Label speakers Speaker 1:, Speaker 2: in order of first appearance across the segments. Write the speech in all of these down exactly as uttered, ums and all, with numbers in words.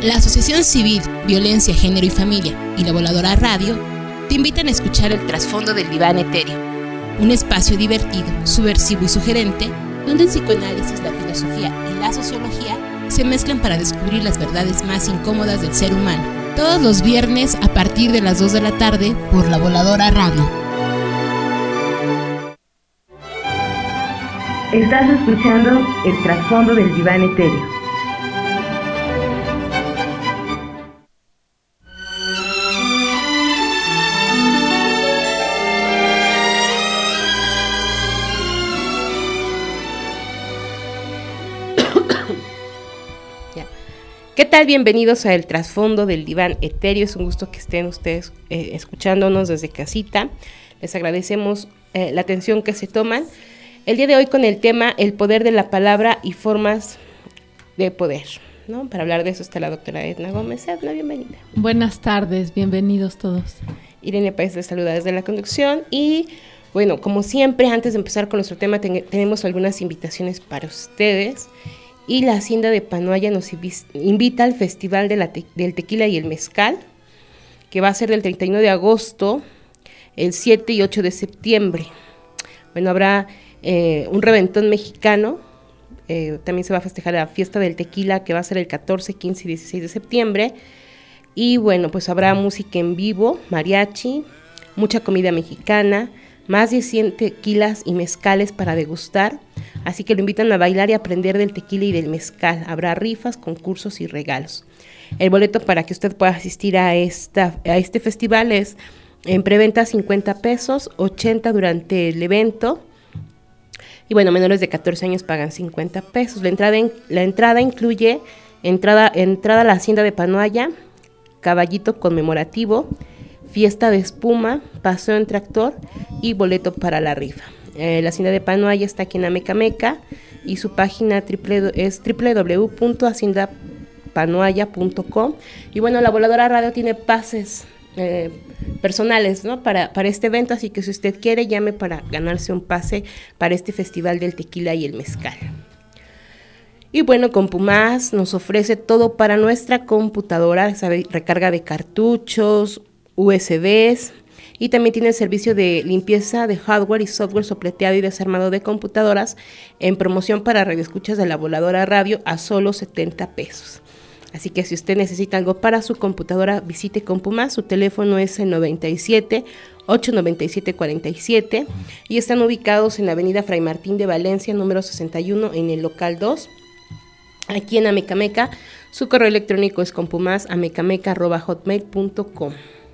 Speaker 1: La Asociación Civil, Violencia, Género y Familia y la Voladora Radio te invitan a escuchar el trasfondo del diván etéreo, un espacio divertido, subversivo y sugerente, donde el psicoanálisis, la filosofía y la sociología se mezclan para descubrir las verdades más incómodas del ser humano. Todos los viernes a partir de las dos de la tarde por la Voladora Radio.
Speaker 2: Estás escuchando el trasfondo del diván etéreo.
Speaker 3: ¿Qué tal? Bienvenidos a El Trasfondo del Diván Etéreo. Es un gusto que estén ustedes eh, escuchándonos desde casita. Les agradecemos eh, la atención que se toman. El día de hoy con el tema El poder de la palabra y formas de poder, ¿no? Para hablar de eso está la doctora Edna Gómez. Edna, bienvenida.
Speaker 4: Buenas tardes, bienvenidos todos.
Speaker 3: Irene Páez les saluda desde la conducción y, bueno, como siempre, antes de empezar con nuestro tema, ten- tenemos algunas invitaciones para ustedes. Y la Hacienda de Panoaya nos invita al Festival de la te- del Tequila y el Mezcal, que va a ser del treinta y uno de agosto, el siete y ocho de septiembre. Bueno, habrá eh, un reventón mexicano, eh, también se va a festejar la fiesta del tequila, que va a ser el catorce, quince y dieciséis de septiembre. Y bueno, pues habrá música en vivo, mariachi, mucha comida mexicana, más de cien tequilas y mezcales para degustar. Así que lo invitan a bailar y aprender del tequila y del mezcal. Habrá rifas, concursos y regalos. El boleto para que usted pueda asistir a, esta, a este festival es en preventa cincuenta pesos, ochenta durante el evento. Y bueno, menores de catorce años pagan cincuenta pesos. La entrada, en, la entrada incluye entrada, entrada a la Hacienda de Panoaya, caballito conmemorativo, fiesta de espuma, paseo en tractor y boleto para la rifa. Eh, la Hacienda de Panoaya está aquí en Amecameca y su página triple, es doble u doble u doble u punto hacienda panoaya punto com. Y bueno, la Voladora Radio tiene pases eh, personales, ¿no? para, para este evento, así que si usted quiere, llame para ganarse un pase para este Festival del Tequila y el Mezcal. Y bueno, Compumás nos ofrece todo para nuestra computadora, ¿sabe? Recarga de cartuchos, U S Bs, y también tiene el servicio de limpieza de hardware y software sopleteado y desarmado de computadoras en promoción para radioescuchas de la Voladora Radio a solo setenta pesos. Así que si usted necesita algo para su computadora, visite Compumás. Su teléfono es el noventa y siete, ochocientos noventa y siete, cuarenta y siete y están ubicados en la avenida Fray Martín de Valencia, número sesenta y uno, en el local dos, aquí en Amecameca. Su correo electrónico es compumás amecameca arroba hotmail punto com.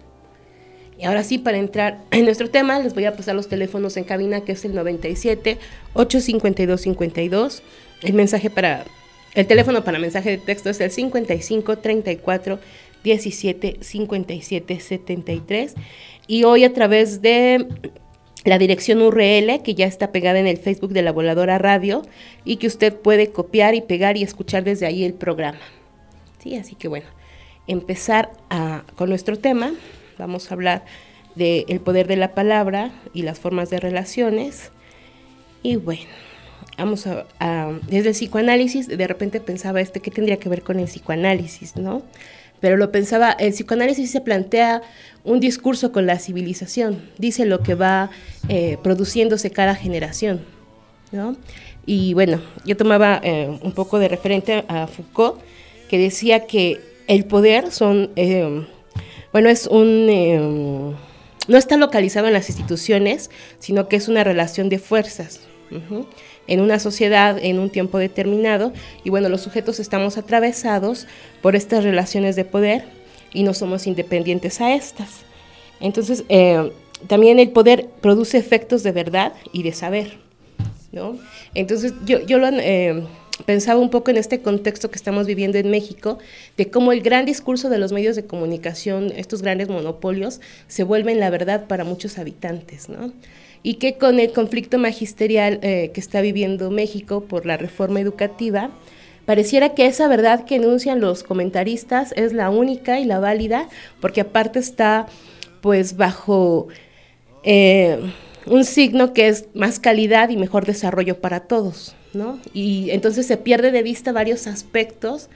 Speaker 3: Y ahora sí, para entrar en nuestro tema, les voy a pasar los teléfonos en cabina, que es el noventa y siete, ochocientos cincuenta y dos, cincuenta y dos. El mensaje para, el teléfono para mensaje de texto es el cincuenta y cinco, treinta y cuatro, diecisiete, cincuenta y siete, setenta y tres. Y hoy a través de la dirección U R L, que ya está pegada en el Facebook de la Voladora Radio, y que usted puede copiar y pegar y escuchar desde ahí el programa. Sí, así que bueno, empezar a, con nuestro tema. Vamos a hablar del poder de la palabra y las formas de relaciones. Y bueno, vamos a, a desde el psicoanálisis, de repente pensaba este, ¿qué tendría que ver con el psicoanálisis, no? Pero lo pensaba, el psicoanálisis se plantea un discurso con la civilización, dice lo que va eh, produciéndose cada generación, ¿no? Y bueno, yo tomaba eh, un poco de referente a Foucault, que decía que el poder son... Eh, Bueno, es un eh, no está localizado en las instituciones, sino que es una relación de fuerzas uh-huh, en una sociedad, en un tiempo determinado. Y bueno, los sujetos estamos atravesados por estas relaciones de poder y no somos independientes a estas. Entonces, eh, también el poder produce efectos de verdad y de saber, ¿no? Entonces, yo, yo lo... Eh, pensaba un poco en este contexto que estamos viviendo en México, de cómo el gran discurso de los medios de comunicación, estos grandes monopolios, se vuelven la verdad para muchos habitantes, ¿no? Y que con el conflicto magisterial eh, que está viviendo México por la reforma educativa, pareciera que esa verdad que enuncian los comentaristas es la única y la válida, porque aparte está pues bajo eh, un signo que es más calidad y mejor desarrollo para todos, ¿no? Y entonces se pierde de vista varios aspectos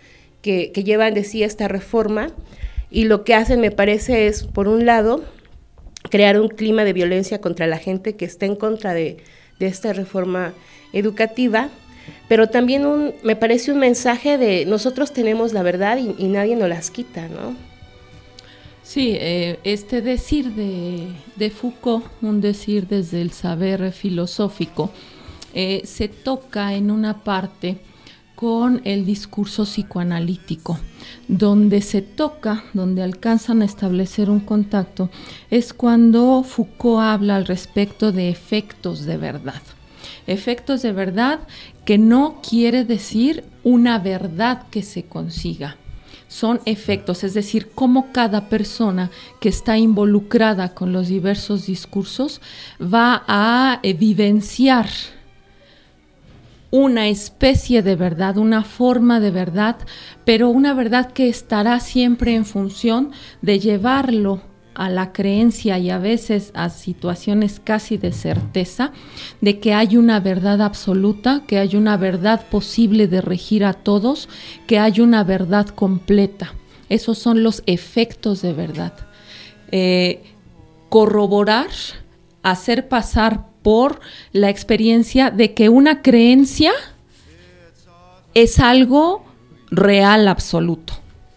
Speaker 3: que, que llevan de sí esta reforma, y lo que hacen, me parece, es, por un lado, crear un clima de violencia contra la gente que está en contra de, de esta reforma educativa, pero también un, me parece un mensaje de nosotros tenemos la verdad y, y nadie nos las quita, ¿no?
Speaker 4: Sí, eh, este decir de, de Foucault, un decir desde el saber filosófico, eh, se toca en una parte con el discurso psicoanalítico. Donde se toca, donde alcanzan a establecer un contacto, es cuando Foucault habla al respecto de efectos de verdad. Efectos de verdad que no quiere decir una verdad que se consiga. Son efectos, es decir, cómo cada persona que está involucrada con los diversos discursos va a eh, vivenciar una especie de verdad, una forma de verdad, pero una verdad que estará siempre en función de llevarlo a la creencia y a veces a situaciones casi de certeza de que hay una verdad absoluta, que hay una verdad posible de regir a todos, que hay una verdad completa. Esos son los efectos de verdad. Eh, corroborar, hacer pasar por la experiencia de que una creencia es algo real absoluto.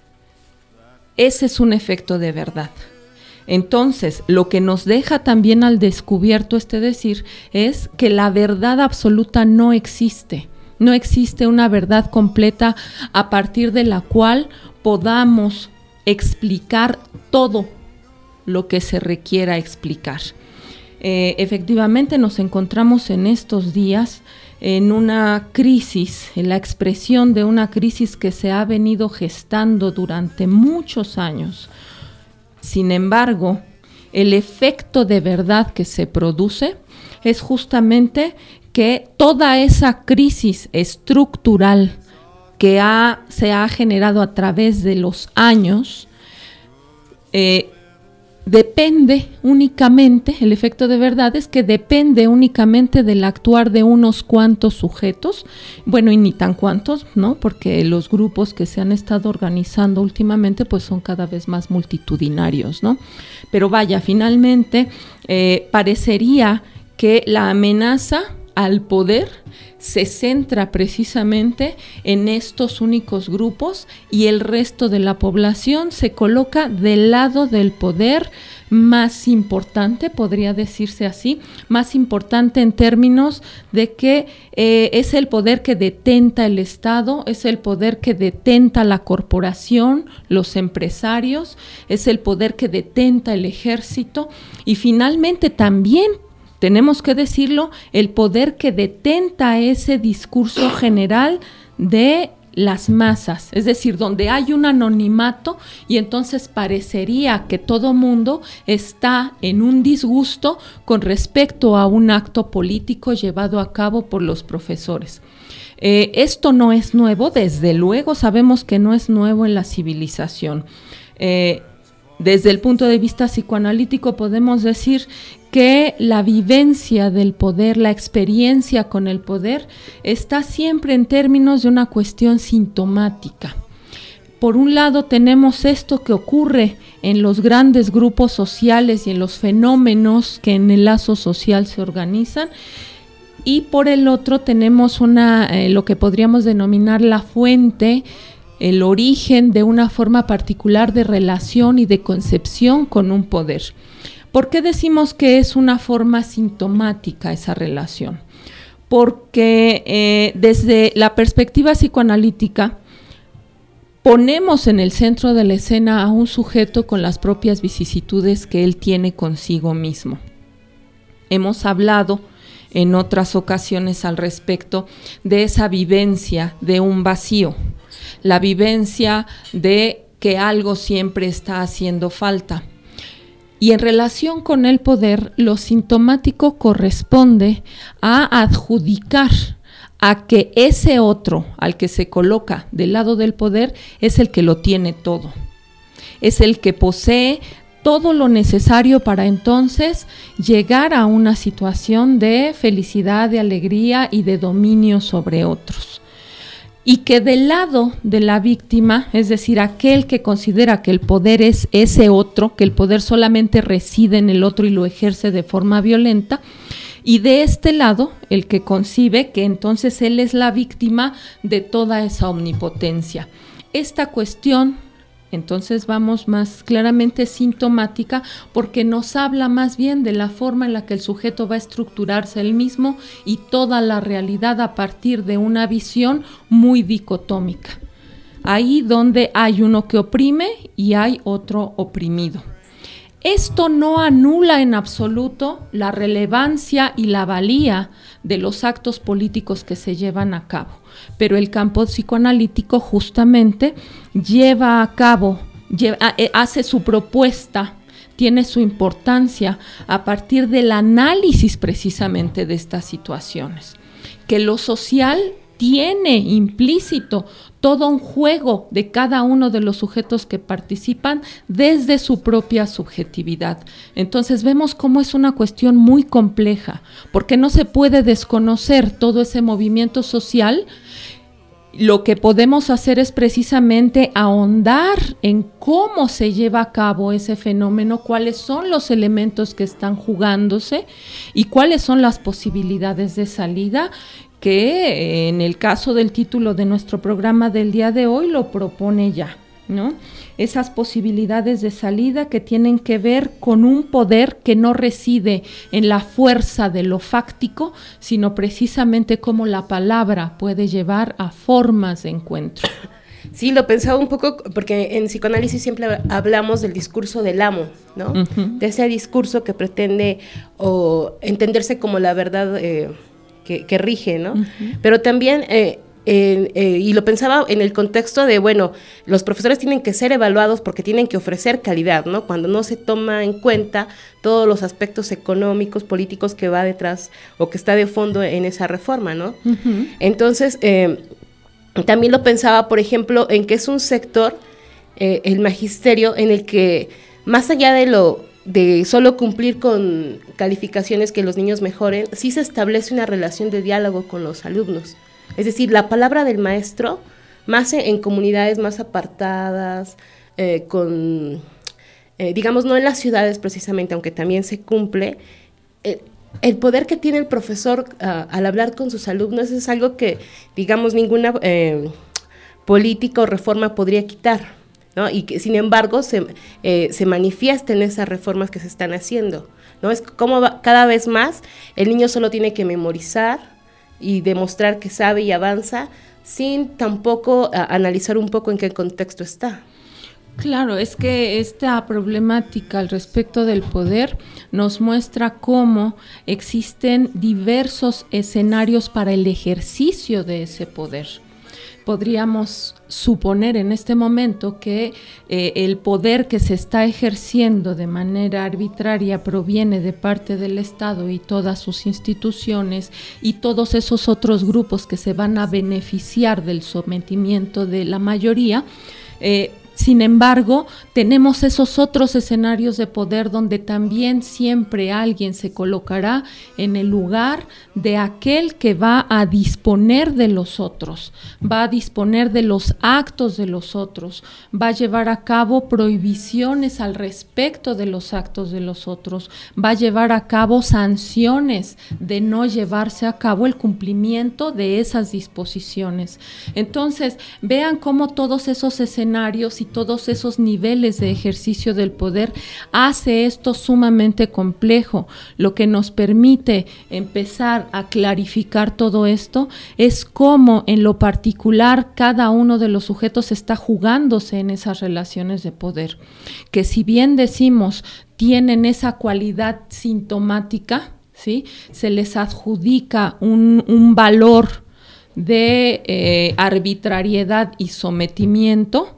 Speaker 4: Ese es un efecto de verdad. Entonces, lo que nos deja también al descubierto este decir es que la verdad absoluta no existe. No existe una verdad completa a partir de la cual podamos explicar todo lo que se requiera explicar. Eh, efectivamente nos encontramos en estos días en una crisis, en la expresión de una crisis que se ha venido gestando durante muchos años. Sin embargo, el efecto de verdad que se produce es justamente que toda esa crisis estructural que ha, se ha generado a través de los años, eh, depende únicamente, el efecto de verdad es que depende únicamente del actuar de unos cuantos sujetos, bueno, y ni tan cuantos, ¿no? Porque los grupos que se han estado organizando últimamente pues son cada vez más multitudinarios, ¿no? Pero vaya, finalmente eh, parecería que la amenaza al poder se centra precisamente en estos únicos grupos y el resto de la población se coloca del lado del poder más importante, podría decirse así, más importante en términos de que eh, es el poder que detenta el Estado, es el poder que detenta la corporación, los empresarios, es el poder que detenta el ejército y finalmente también tenemos que decirlo, el poder que detenta ese discurso general de las masas, es decir, donde hay un anonimato y entonces parecería que todo mundo está en un disgusto con respecto a un acto político llevado a cabo por los profesores. Eh, esto no es nuevo, desde luego sabemos que no es nuevo en la civilización. Eh, desde el punto de vista psicoanalítico podemos decir que la vivencia del poder, la experiencia con el poder, está siempre en términos de una cuestión sintomática. Por un lado tenemos esto que ocurre en los grandes grupos sociales y en los fenómenos que en el lazo social se organizan, y por el otro tenemos una, eh, lo que podríamos denominar la fuente, el origen de una forma particular de relación y de concepción con un poder. ¿Por qué decimos que es una forma sintomática esa relación? Porque eh, desde la perspectiva psicoanalítica ponemos en el centro de la escena a un sujeto con las propias vicisitudes que él tiene consigo mismo. Hemos hablado en otras ocasiones al respecto de esa vivencia de un vacío, la vivencia de que algo siempre está haciendo falta. Y en relación con el poder, lo sintomático corresponde a adjudicar a que ese otro al que se coloca del lado del poder es el que lo tiene todo. Es el que posee todo lo necesario para entonces llegar a una situación de felicidad, de alegría y de dominio sobre otros. y que del lado de la víctima, es decir, aquel que considera que el poder es ese otro, que el poder solamente reside en el otro y lo ejerce de forma violenta, y de este lado, el que concibe que entonces él es la víctima de toda esa omnipotencia. Esta cuestión, entonces vamos más claramente sintomática porque nos habla más bien de la forma en la que el sujeto va a estructurarse él mismo y toda la realidad a partir de una visión muy dicotómica. Ahí donde hay uno que oprime y hay otro oprimido. Esto no anula en absoluto la relevancia y la valía de los actos políticos que se llevan a cabo, pero el campo psicoanalítico justamente lleva a cabo, lleva, hace su propuesta, tiene su importancia a partir del análisis precisamente de estas situaciones, que lo social tiene implícito todo un juego de cada uno de los sujetos que participan desde su propia subjetividad. Entonces vemos cómo es una cuestión muy compleja, porque no se puede desconocer todo ese movimiento social. Lo que podemos hacer es precisamente ahondar en cómo se lleva a cabo ese fenómeno, cuáles son los elementos que están jugándose y cuáles son las posibilidades de salida, que en el caso del título de nuestro programa del día de hoy lo propone ya, ¿no? Esas posibilidades de salida que tienen que ver con un poder que no reside en la fuerza de lo fáctico, sino precisamente cómo la palabra puede llevar a formas de encuentro.
Speaker 3: Sí, lo pensaba un poco porque en psicoanálisis siempre hablamos del discurso del amo, ¿no? Uh-huh. De ese discurso que pretende o entenderse como la verdad eh, Que, que rige, ¿no? Uh-huh. Pero también, eh, eh, eh, y lo pensaba en el contexto de, bueno, los profesores tienen que ser evaluados porque tienen que ofrecer calidad, ¿no? Cuando no se toma en cuenta todos los aspectos económicos, políticos que va detrás o que está de fondo en esa reforma, ¿no? Uh-huh. Entonces, eh, también lo pensaba, por ejemplo, en que es un sector, eh, el magisterio, en el que más allá de lo de solo cumplir con calificaciones que los niños mejoren, sí se establece una relación de diálogo con los alumnos. Es decir, la palabra del maestro, más en, en comunidades más apartadas, eh, con, eh, digamos, no en las ciudades precisamente, aunque también se cumple, eh, el poder que tiene el profesor uh, al hablar con sus alumnos es algo que, digamos, ninguna eh, política o reforma podría quitar, ¿no? Y que sin embargo se, eh, se manifiestan esas reformas que se están haciendo, ¿no? Es como va, cada vez más el niño solo tiene que memorizar y demostrar que sabe y avanza sin tampoco a, analizar un poco en qué contexto está.
Speaker 4: Claro, es que esta problemática al respecto del poder nos muestra cómo existen diversos escenarios para el ejercicio de ese poder. Podríamos suponer en este momento que eh, el poder que se está ejerciendo de manera arbitraria proviene de parte del Estado y todas sus instituciones y todos esos otros grupos que se van a beneficiar del sometimiento de la mayoría. Eh, Sin embargo, tenemos esos otros escenarios de poder donde también siempre alguien se colocará en el lugar de aquel que va a disponer de los otros, va a disponer de los actos de los otros, va a llevar a cabo prohibiciones al respecto de los actos de los otros, va a llevar a cabo sanciones de no llevarse a cabo el cumplimiento de esas disposiciones. Entonces, vean cómo todos esos escenarios y todos esos niveles de ejercicio del poder hace esto sumamente complejo. Lo que nos permite empezar a clarificar todo esto es cómo en lo particular cada uno de los sujetos está jugándose en esas relaciones de poder, que si bien decimos tienen esa cualidad sintomática, ¿sí? Se les adjudica un, un valor de eh, arbitrariedad y sometimiento.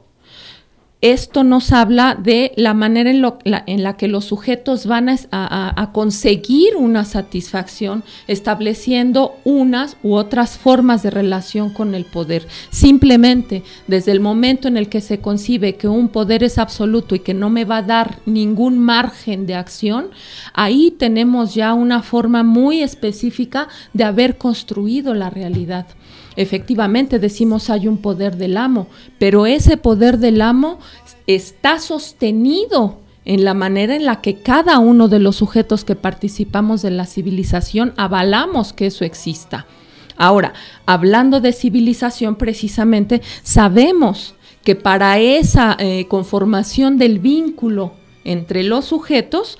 Speaker 4: Esto nos habla de la manera en, lo, la, en la que los sujetos van a, a, a conseguir una satisfacción estableciendo unas u otras formas de relación con el poder. Simplemente desde el momento en el que se concibe que un poder es absoluto y que no me va a dar ningún margen de acción, ahí tenemos ya una forma muy específica de haber construido la realidad. Efectivamente, decimos hay un poder del amo, pero ese poder del amo está sostenido en la manera en la que cada uno de los sujetos que participamos de la civilización avalamos que eso exista. Ahora, hablando de civilización, precisamente sabemos que para esa eh, conformación del vínculo entre los sujetos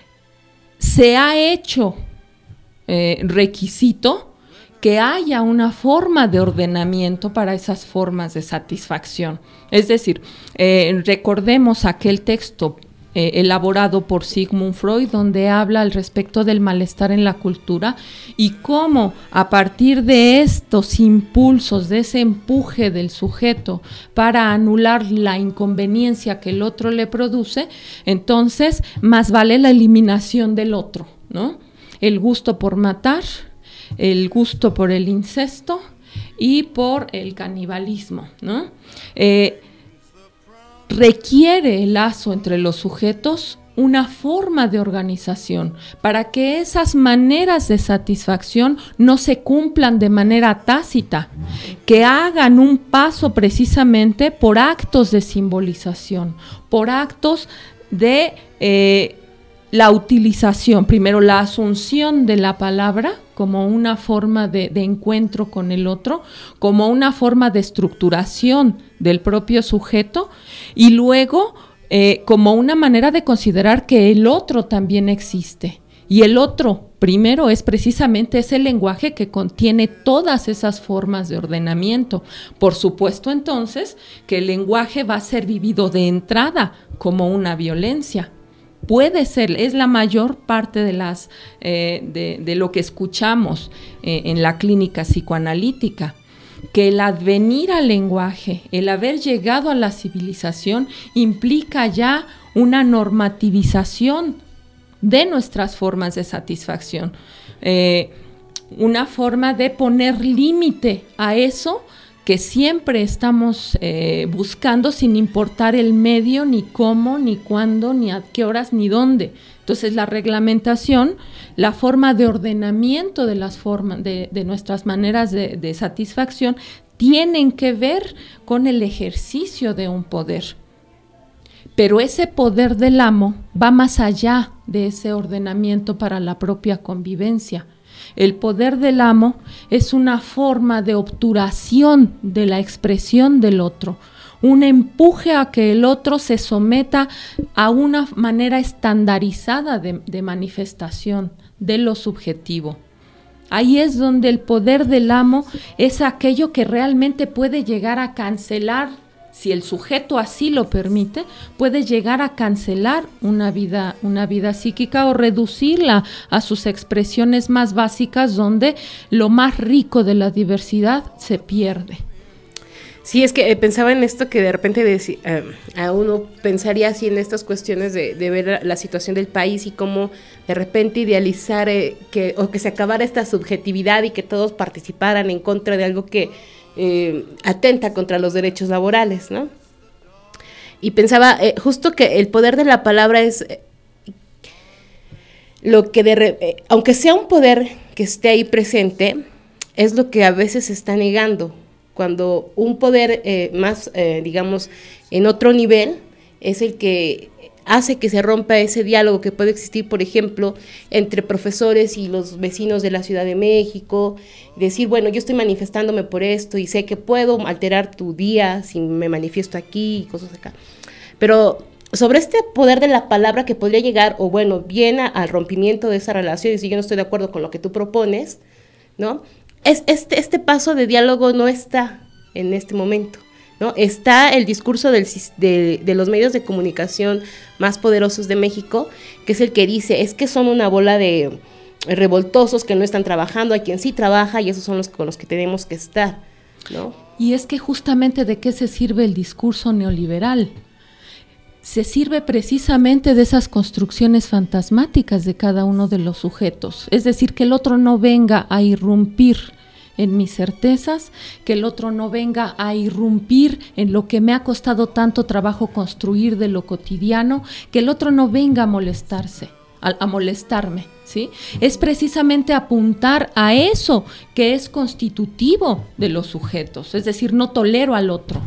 Speaker 4: se ha hecho eh, requisito que haya una forma de ordenamiento para esas formas de satisfacción. Es decir, eh, recordemos aquel texto eh, elaborado por Sigmund Freud, donde habla al respecto del malestar en la cultura y cómo a partir de estos impulsos, de ese empuje del sujeto para anular la inconveniencia que el otro le produce, entonces más vale la eliminación del otro, ¿no? El gusto por matar, el gusto por el incesto y por el canibalismo, ¿no? Eh, requiere el lazo entre los sujetos una forma de organización para que esas maneras de satisfacción no se cumplan de manera tácita, que hagan un paso precisamente por actos de simbolización, por actos de eh, la utilización, primero la asunción de la palabra como una forma de, de encuentro con el otro, como una forma de estructuración del propio sujeto y luego eh, como una manera de considerar que el otro también existe. Y el otro, primero, es precisamente ese lenguaje que contiene todas esas formas de ordenamiento. Por supuesto, entonces, que el lenguaje va a ser vivido de entrada como una violencia. Puede ser, es la mayor parte de, las, eh, de, de lo que escuchamos eh, en la clínica psicoanalítica, que el advenir al lenguaje, el haber llegado a la civilización, implica ya una normativización de nuestras formas de satisfacción, eh, una forma de poner límite a eso que siempre estamos eh, buscando sin importar el medio, ni cómo, ni cuándo, ni a qué horas, ni dónde. Entonces la reglamentación, la forma de ordenamiento de las formas, de, de nuestras maneras de, de satisfacción, tienen que ver con el ejercicio de un poder. Pero ese poder del amo va más allá de ese ordenamiento para la propia convivencia. El poder del amo es una forma de obturación de la expresión del otro, un empuje a que el otro se someta a una manera estandarizada de, de manifestación de lo subjetivo. Ahí es donde el poder del amo es aquello que realmente puede llegar a cancelar, si el sujeto así lo permite, puede llegar a cancelar una vida, una vida psíquica o reducirla a sus expresiones más básicas, donde lo más rico de la diversidad se pierde.
Speaker 3: Sí, es que eh, pensaba en esto que de repente de, eh, a uno pensaría así en estas cuestiones de, de ver la situación del país y cómo de repente idealizar eh, que, o que se acabara esta subjetividad y que todos participaran en contra de algo que Eh, atenta contra los derechos laborales, ¿no? Y pensaba eh, justo que el poder de la palabra es eh, lo que, de re, eh, aunque sea un poder que esté ahí presente, es lo que a veces se está negando, cuando un poder eh, más, eh, digamos, en otro nivel, es el que hace que se rompa ese diálogo que puede existir, por ejemplo, entre profesores y los vecinos de la Ciudad de México, decir, bueno, yo estoy manifestándome por esto y sé que puedo alterar tu día si me manifiesto aquí y cosas acá. Pero sobre este poder de la palabra que podría llegar, o bueno, bien a, al rompimiento de esa relación, y si yo no estoy de acuerdo con lo que tú propones, ¿no? Es, este, este paso de diálogo no está en este momento, ¿no? Está el discurso del, de, de los medios de comunicación más poderosos de México, que es el que dice, es que son una bola de revoltosos que no están trabajando, hay quien sí trabaja y esos son los con los que tenemos que estar, ¿no?
Speaker 4: Y es que justamente ¿de qué se sirve el discurso neoliberal? Se sirve precisamente de esas construcciones fantasmáticas de cada uno de los sujetos, es decir, que el otro no venga a irrumpir en mis certezas, que el otro no venga a irrumpir en lo que me ha costado tanto trabajo construir de lo cotidiano, que el otro no venga a molestarse. a, a molestarme, ¿sí? Es precisamente apuntar a eso que es constitutivo de los sujetos, es decir, no tolero al otro,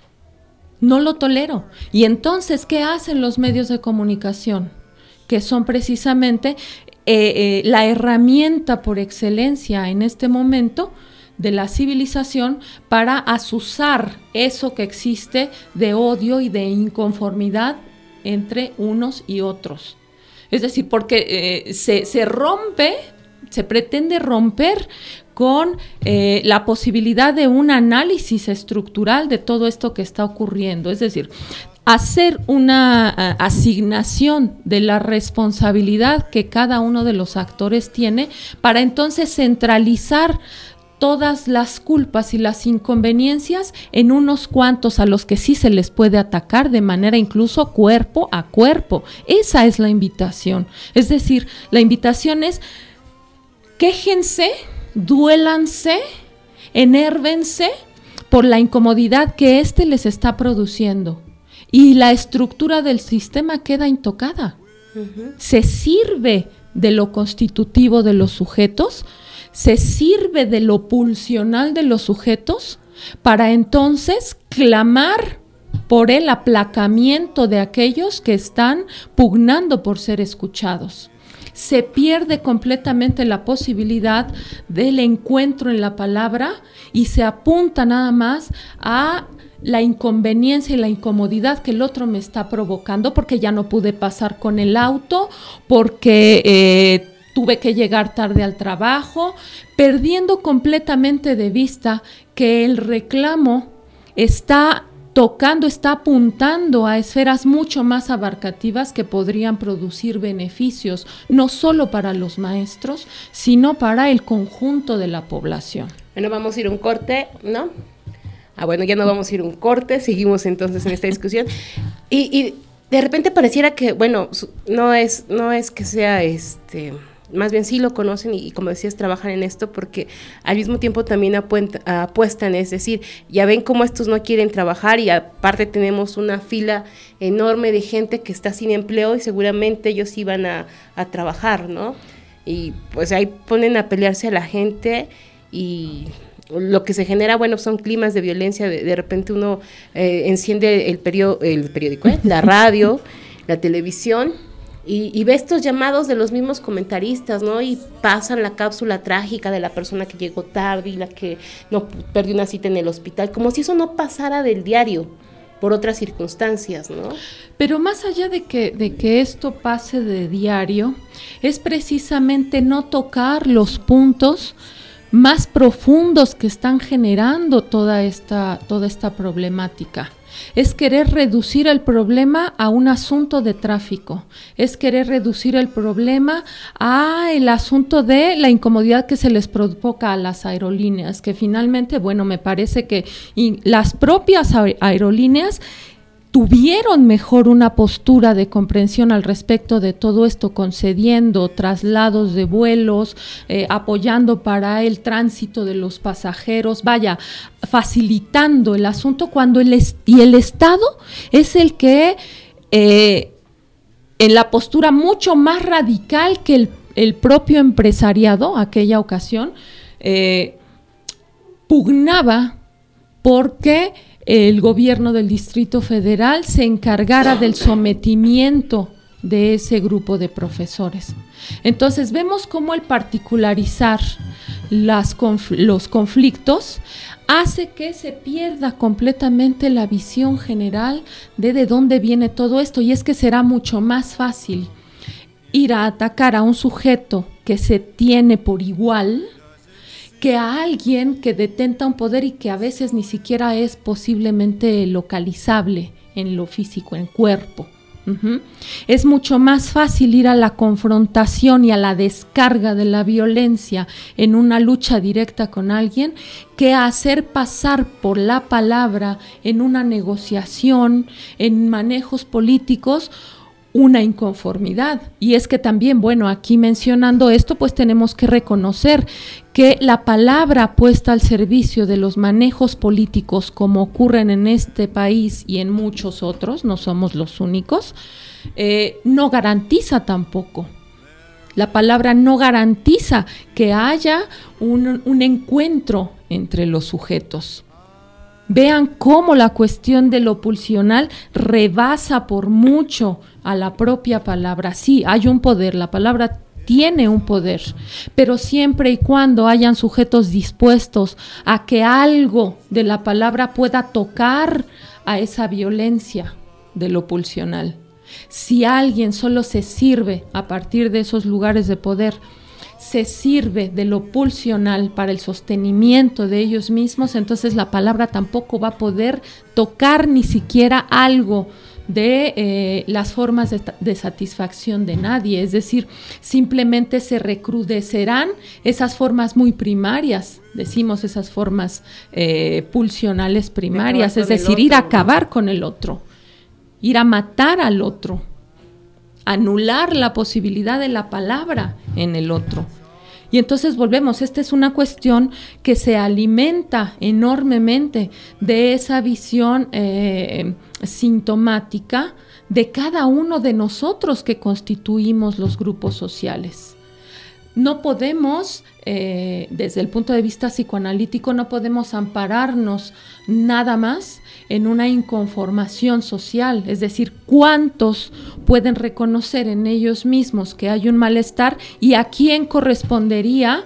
Speaker 4: no lo tolero. Y entonces, ¿qué hacen los medios de comunicación? Que son precisamente eh, eh, la herramienta por excelencia en este momento de la civilización para azuzar eso que existe de odio y de inconformidad entre unos y otros. Es decir, porque eh, se, se rompe, se pretende romper con eh, la posibilidad de un análisis estructural de todo esto que está ocurriendo. Es decir, hacer una uh, asignación de la responsabilidad que cada uno de los actores tiene para entonces centralizar todas las culpas y las inconveniencias en unos cuantos a los que sí se les puede atacar de manera incluso cuerpo a cuerpo. Esa es la invitación. Es decir, la invitación es quéjense, duélanse, enérvense por la incomodidad que éste les está produciendo. Y la estructura del sistema queda intocada. Uh-huh. Se sirve de lo constitutivo de los sujetos, se sirve de lo pulsional de los sujetos para entonces clamar por el aplacamiento de aquellos que están pugnando por ser escuchados. Se pierde completamente la posibilidad del encuentro en la palabra y se apunta nada más a la inconveniencia y la incomodidad que el otro me está provocando porque ya no pude pasar con el auto, porque eh, tuve que llegar tarde al trabajo, perdiendo completamente de vista que el reclamo está tocando, está apuntando a esferas mucho más abarcativas que podrían producir beneficios, no solo para los maestros, sino para el conjunto de la población.
Speaker 3: Bueno, vamos a ir a un corte, ¿no? Ah, bueno, ya no vamos a ir a un corte, seguimos entonces en esta discusión. Y, y de repente pareciera que, bueno, no es, no es que sea este... más bien sí lo conocen y, y como decías, trabajan en esto porque al mismo tiempo también apuent- apuestan, es decir, ya ven cómo estos no quieren trabajar y aparte tenemos una fila enorme de gente que está sin empleo y seguramente ellos iban a, a trabajar, ¿no? Y pues ahí ponen a pelearse a la gente y lo que se genera, bueno, son climas de violencia, de, de repente uno eh, enciende el, perio- el periódico, ¿eh? La radio, la televisión, Y, y ve estos llamados de los mismos comentaristas, ¿no? Y pasan la cápsula trágica de la persona que llegó tarde y la que no perdió una cita en el hospital, como si eso no pasara del diario por otras circunstancias, ¿no?
Speaker 4: Pero más allá de que, de que esto pase de diario, es precisamente no tocar los puntos más profundos que están generando toda esta, toda esta problemática. Es querer reducir el problema a un asunto de tráfico, es querer reducir el problema a el asunto de la incomodidad que se les provoca a las aerolíneas, que finalmente, bueno, me parece que las propias aerolíneas tuvieron mejor una postura de comprensión al respecto de todo esto, concediendo traslados de vuelos, eh, apoyando para el tránsito de los pasajeros, vaya, facilitando el asunto cuando el est- y el Estado es el que eh, en la postura mucho más radical que el, el propio empresariado, aquella ocasión, eh, pugnaba porque el gobierno del Distrito Federal se encargara del sometimiento de ese grupo de profesores. Entonces vemos cómo el particularizar las conf- los conflictos hace que se pierda completamente la visión general de de dónde viene todo esto, y es que será mucho más fácil ir a atacar a un sujeto que se tiene por igual que a alguien que detenta un poder y que a veces ni siquiera es posiblemente localizable en lo físico, en cuerpo. Uh-huh. Es mucho más fácil ir a la confrontación y a la descarga de la violencia en una lucha directa con alguien que hacer pasar por la palabra en una negociación, en manejos políticos, una inconformidad. Y es que también, bueno, aquí mencionando esto, pues tenemos que reconocer que la palabra puesta al servicio de los manejos políticos, como ocurren en este país y en muchos otros, no somos los únicos, eh, no garantiza tampoco La palabra no garantiza que haya un, un encuentro entre los sujetos. Vean cómo la cuestión de lo pulsional rebasa por mucho a la propia palabra. Sí, hay un poder, la palabra tiene un poder, pero siempre y cuando hayan sujetos dispuestos a que algo de la palabra pueda tocar a esa violencia de lo pulsional. Si alguien solo se sirve a partir de esos lugares de poder, se sirve de lo pulsional para el sostenimiento de ellos mismos, entonces la palabra tampoco va a poder tocar ni siquiera algo de eh, las formas de, de satisfacción de nadie. Es decir, simplemente se recrudecerán esas formas muy primarias, decimos esas formas eh, pulsionales primarias, es decir, ir a acabar con el otro, ir a matar al otro, anular la posibilidad de la palabra en el otro. Y entonces volvemos, esta es una cuestión que se alimenta enormemente de esa visión eh, sintomática de cada uno de nosotros que constituimos los grupos sociales. No podemos, eh, desde el punto de vista psicoanalítico, no podemos ampararnos nada más en una inconformación social, es decir, cuántos pueden reconocer en ellos mismos que hay un malestar y a quién correspondería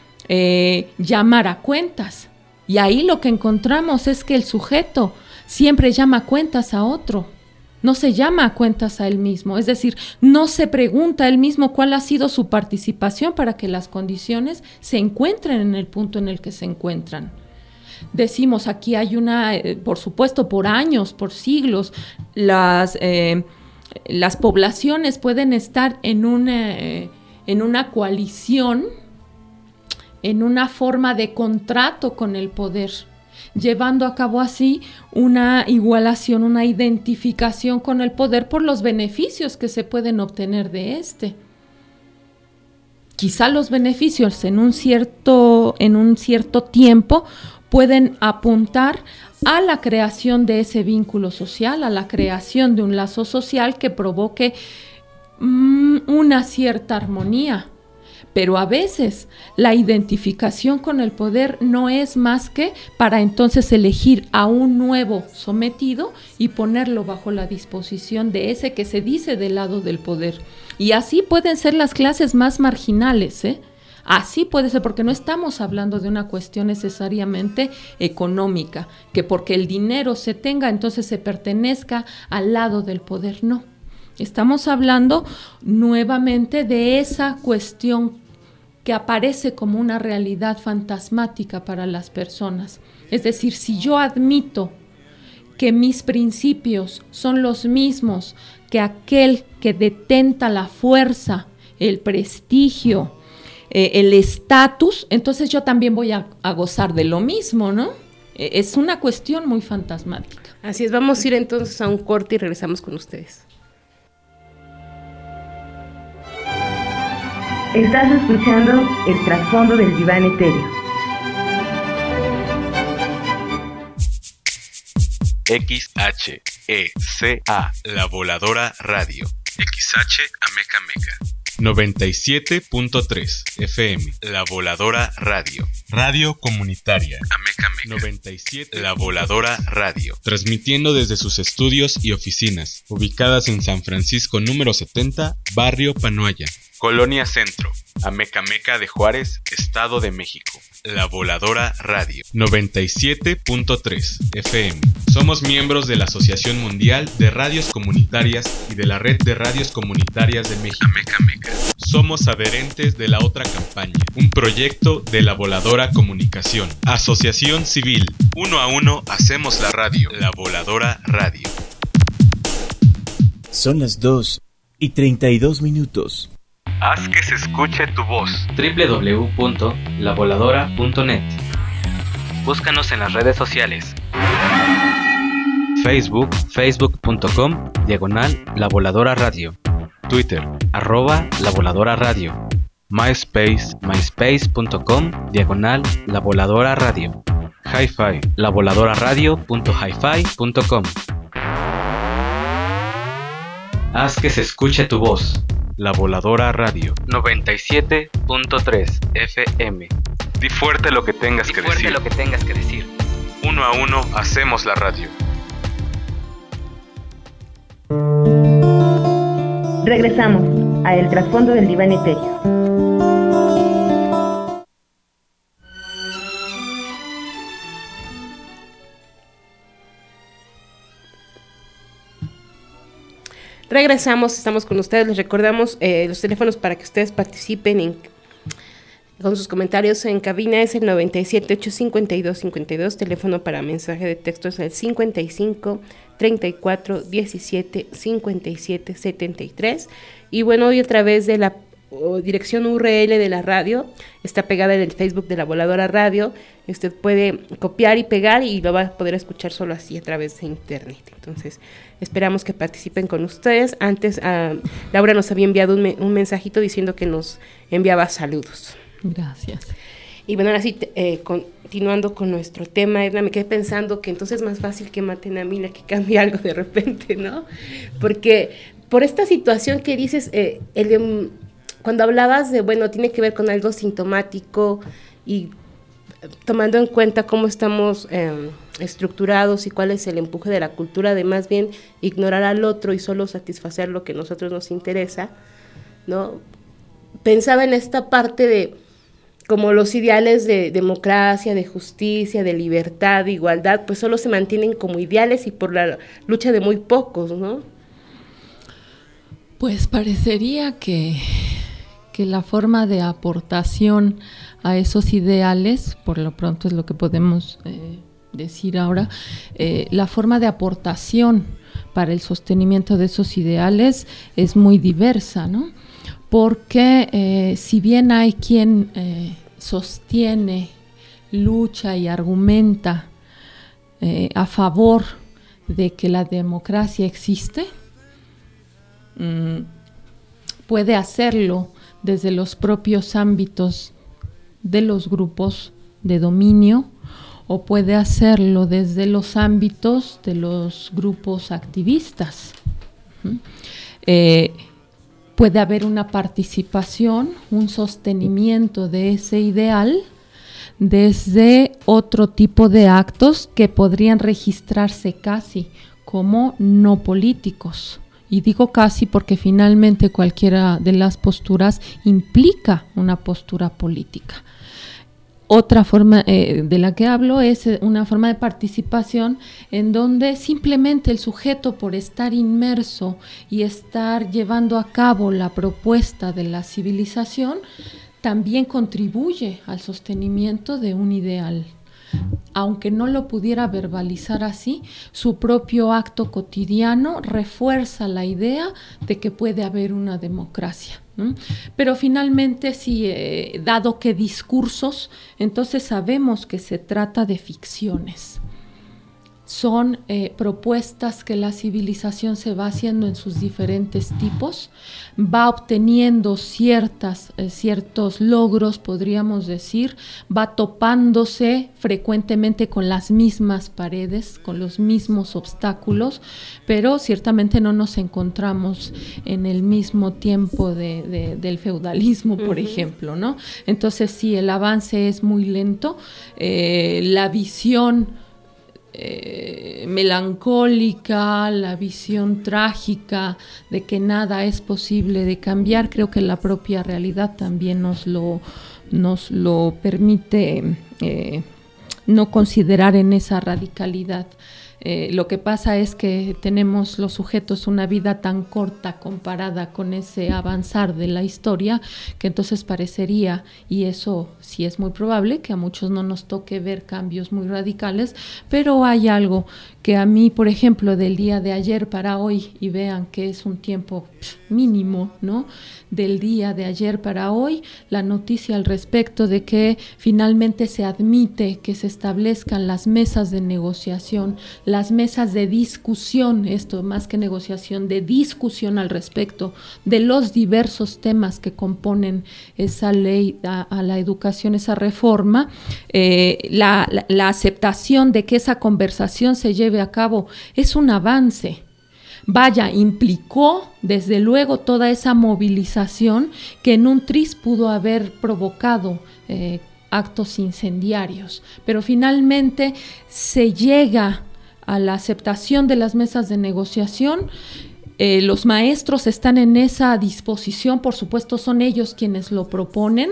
Speaker 4: eh, llamar a cuentas. Y ahí lo que encontramos es que el sujeto siempre llama a cuentas a otro, no se llama a cuentas a él mismo, es decir, no se pregunta a él mismo cuál ha sido su participación para que las condiciones se encuentren en el punto en el que se encuentran. Decimos, aquí hay una, eh, por supuesto, por años, por siglos, las, eh, las poblaciones pueden estar en una, eh, en una coalición, en una forma de contrato con el poder, llevando a cabo así una igualación, una identificación con el poder por los beneficios que se pueden obtener de este. Quizá los beneficios en un cierto, en un cierto tiempo pueden apuntar a la creación de ese vínculo social, a la creación de un lazo social que provoque mm, una cierta armonía. Pero a veces la identificación con el poder no es más que para entonces elegir a un nuevo sometido y ponerlo bajo la disposición de ese que se dice del lado del poder. Y así pueden ser las clases más marginales, ¿eh? Así puede ser, porque no estamos hablando de una cuestión necesariamente económica, que porque el dinero se tenga, entonces se pertenezca al lado del poder, no. Estamos hablando nuevamente de esa cuestión que aparece como una realidad fantasmática para las personas. Es decir, si yo admito que mis principios son los mismos que aquel que detenta la fuerza, el prestigio, eh, el estatus, entonces yo también voy a, a gozar de lo mismo, ¿no? Eh, es una cuestión muy fantasmática.
Speaker 3: Así es, vamos a ir entonces a un corte y regresamos con ustedes.
Speaker 2: Estás escuchando el trasfondo del diván etéreo.
Speaker 5: X H E C A, La Voladora Radio. X H Ameca Meca. noventa y siete punto tres F M, La Voladora Radio. Radio comunitaria. Ameca Meca. noventa y siete, La Voladora Radio. Transmitiendo desde sus estudios y oficinas, ubicadas en San Francisco número setenta, Barrio Panoaya, Colonia Centro, Ameca Meca de Juárez, Estado de México. La Voladora Radio, noventa y siete punto tres F M. Somos miembros de la Asociación Mundial de Radios Comunitarias y de la Red de Radios Comunitarias de México. Ameca Meca. Somos adherentes de la otra campaña, un proyecto de La Voladora Comunicación. Asociación Civil, uno a uno hacemos la radio. La Voladora Radio.
Speaker 6: Son las dos y treinta y dos minutos.
Speaker 5: Haz que se escuche tu voz.
Speaker 7: doble u doble u doble u punto la voladora punto net. Búscanos en las redes sociales. Facebook, facebook punto com, diagonal La Voladora Radio. Twitter, arroba La Voladora Radio. MySpace, myspace punto com, diagonal La Voladora Radio. Hi-Fi, la voladora radio punto hi fi punto com. Haz que se escuche tu voz. La Voladora Radio noventa y siete punto tres F M.
Speaker 5: Di fuerte lo que tengas
Speaker 7: Di
Speaker 5: que
Speaker 7: fuerte
Speaker 5: decir.
Speaker 7: lo que tengas que decir.
Speaker 5: Uno a uno hacemos la radio.
Speaker 2: Regresamos a El Trasfondo del Diván Etéreo.
Speaker 3: Regresamos, estamos con ustedes, les recordamos eh, los teléfonos para que ustedes participen en, con sus comentarios en cabina es el noventa y siete, ochocientos cincuenta y dos, cincuenta y dos, teléfono para mensaje de texto es el cincuenta y cinco, treinta y cuatro, diecisiete, cincuenta y siete, setenta y tres, y bueno, hoy a través de la o dirección U R L de la radio, está pegada en el Facebook de La Voladora Radio, usted puede copiar y pegar y lo va a poder escuchar solo así a través de internet. Entonces, esperamos que participen con ustedes. Antes, uh, Laura nos había enviado un, me- un mensajito diciendo que nos enviaba saludos.
Speaker 4: Gracias.
Speaker 3: Y bueno, ahora sí, eh, continuando con nuestro tema, Edna, me quedé pensando que entonces es más fácil que maten a Mila que cambie algo de repente, ¿no? Porque por esta situación que dices, eh, el de... Cuando hablabas de, bueno, tiene que ver con algo sintomático y tomando en cuenta cómo estamos eh, estructurados y cuál es el empuje de la cultura de más bien ignorar al otro y solo satisfacer lo que a nosotros nos interesa, ¿no? Pensaba en esta parte de como los ideales de democracia, de justicia, de libertad, de igualdad, pues solo se mantienen como ideales y por la lucha de muy pocos, ¿no?
Speaker 4: Pues parecería que... que la forma de aportación a esos ideales, por lo pronto es lo que podemos eh, decir ahora, eh, la forma de aportación para el sostenimiento de esos ideales es muy diversa, ¿no? Porque eh, si bien hay quien eh, sostiene, lucha y argumenta eh, a favor de que la democracia existe, mmm, puede hacerlo desde los propios ámbitos de los grupos de dominio o puede hacerlo desde los ámbitos de los grupos activistas. Uh-huh. Eh, puede haber una participación, un sostenimiento de ese ideal desde otro tipo de actos que podrían registrarse casi como no políticos. Y digo casi porque finalmente cualquiera de las posturas implica una postura política. Otra forma eh, de la que hablo es una forma de participación en donde simplemente el sujeto, por estar inmerso y estar llevando a cabo la propuesta de la civilización, también contribuye al sostenimiento de un ideal. Aunque no lo pudiera verbalizar así, su propio acto cotidiano refuerza la idea de que puede haber una democracia, ¿no? Pero finalmente, sí, eh, dado que discursos, entonces sabemos que se trata de ficciones. Son eh, propuestas que la civilización se va haciendo en sus diferentes tipos, va obteniendo ciertas, eh, ciertos logros, podríamos decir, va topándose frecuentemente con las mismas paredes, con los mismos obstáculos, pero ciertamente no nos encontramos en el mismo tiempo de, de, del feudalismo, por uh-huh. ejemplo, ¿no? Entonces sí, el avance es muy lento, eh, la visión Eh, melancólica, la visión trágica de que nada es posible de cambiar, creo que la propia realidad también nos lo, nos lo permite eh, no considerar en esa radicalidad. Eh, lo que pasa es que tenemos los sujetos una vida tan corta comparada con ese avanzar de la historia, que entonces parecería, y eso sí es muy probable, que a muchos no nos toque ver cambios muy radicales, pero hay algo que a mí, por ejemplo, del día de ayer para hoy, y vean que es un tiempo pff, mínimo, ¿no? Del día de ayer para hoy, la noticia al respecto de que finalmente se admite que se establezcan las mesas de negociación, las mesas de discusión, esto más que negociación, de discusión al respecto de los diversos temas que componen esa ley a, a la educación, esa reforma, eh, la, la, la aceptación de que esa conversación se lleve a cabo es un avance. vaya, implicó desde luego toda esa movilización que en un tris pudo haber provocado eh, actos incendiarios, pero finalmente se llega a la aceptación de las mesas de negociación. Eh, los maestros están en esa disposición, por supuesto son ellos quienes lo proponen,